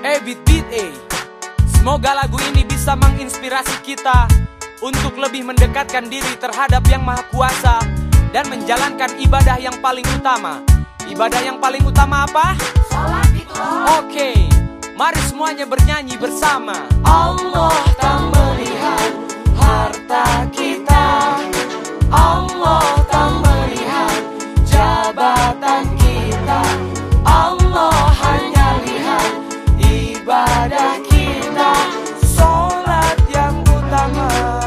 Semoga lagu ini bisa menginspirasi kita untuk lebih mendekatkan diri terhadap Yang Maha Kuasa dan menjalankan ibadah yang paling utama. Ibadah yang paling utama apa? Salat itu. Oke, mari semuanya bernyanyi bersama. Allah tak melihat harta kita, Allah tak melihat jabatan kita, Allah hanya lihat ibadah kita, salat yang utama.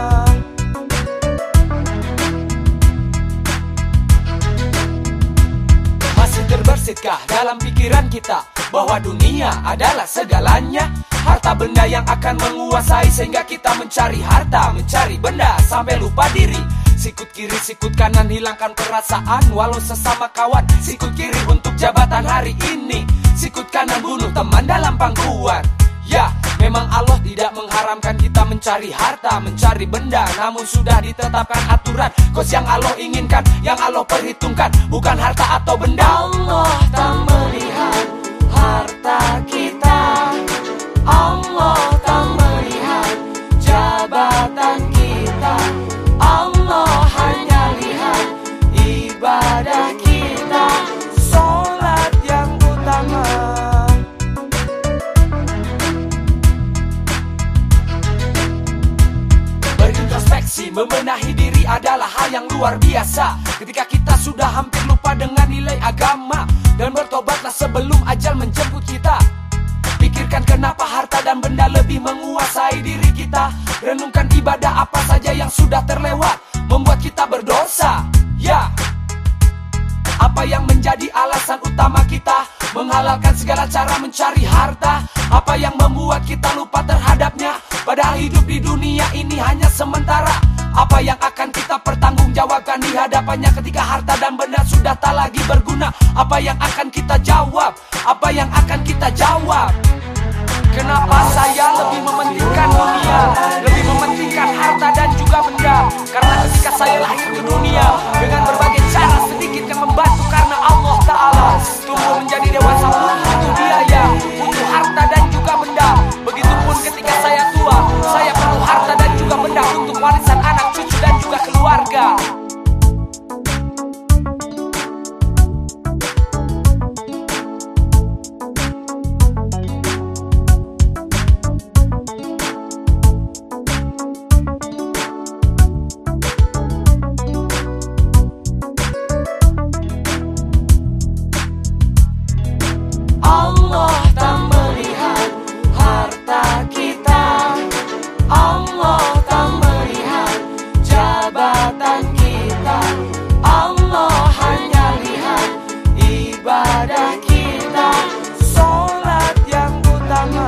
Masih terbersitkah dalam pikiran kita bahwa dunia adalah segalanya? Harta benda yang akan menguasai sehingga kita mencari harta, mencari benda sampai lupa diri. Sikut kiri, sikut kanan, hilangkan perasaan walau sesama kawan. Sikut kiri untuk jabatan hari ini, sikut kanan bunuh teman dalam pangkuan. Ya, memang Allah tidak mengharamkan kita mencari harta, mencari benda, namun sudah ditetapkan aturan. Kos yang Allah inginkan, yang Allah perhitungkan, bukan harta atau benda. Allah tak melihat harta kita, Allah tak melihat jabatan kita, Allah hanya lihat ibadah kita, salat yang utama. Berintrospeksi, membenahi diri adalah hal yang luar biasa. Ketika kita sudah hampir lupa dengan nilai agama, dan bertobatlah sebelum ajal menjemput kita. Pikirkan kenapa harta dan benda lebih menguasai diri kita. Renungkan ibadah apa saja yang sudah terlewat, membuat kita berdosa. Ya, apa yang menjadi alasan utama kita menghalalkan segala cara mencari harta? Apa yang membuat kita lupa terhadapnya? Padahal hidup di dunia ini hanya sementara. Apa yang akan kita pertanggungjawabkan di hadapannya ketika harta dan benda sudah tak lagi berguna? Apa yang akan kita jawab? Apa yang akan kita jawab? Kenapa saya lebih mementingkan dunia, lebih mementingkan harta dan juga benda? Karena ketika saya lahir ke dunia dengan berbagai cara sedikit yang membantu, karena Allah Ta'ala tumbuh menjadi dewasa pun butuh biaya, butuh harta dan juga benda. Begitupun ketika saya tua, saya perlu harta dan juga benda untuk warisan anak, cucu dan juga keluarga. Allah tak melihat harta kita, Allah tak melihat jabatan kita, Allah hanya lihat ibadah kita, salat yang utama.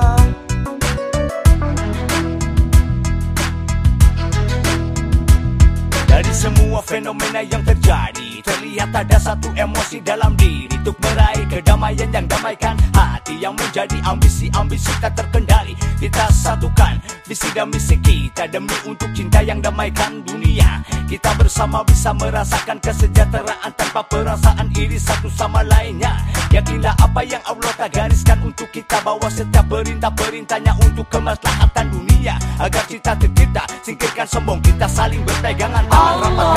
Dari semua fenomena yang terjadi, terlihat ada satu emosi dalam diri untuk meraih kedamaian yang damaikan hati, yang menjadi ambisi-ambisi tak terkendali. Kita satukan visi dan misi kita demi untuk cinta yang damaikan dunia. Kita bersama bisa merasakan kesejahteraan tanpa perasaan iri satu sama lainnya. Yakinlah apa yang Allah tak gariskan untuk kita, bahwa setiap perintah-perintahnya untuk kemaslahatan dunia. Agar cita tercipta, singkirkan sombong, kita saling berpegangan tangan rapat.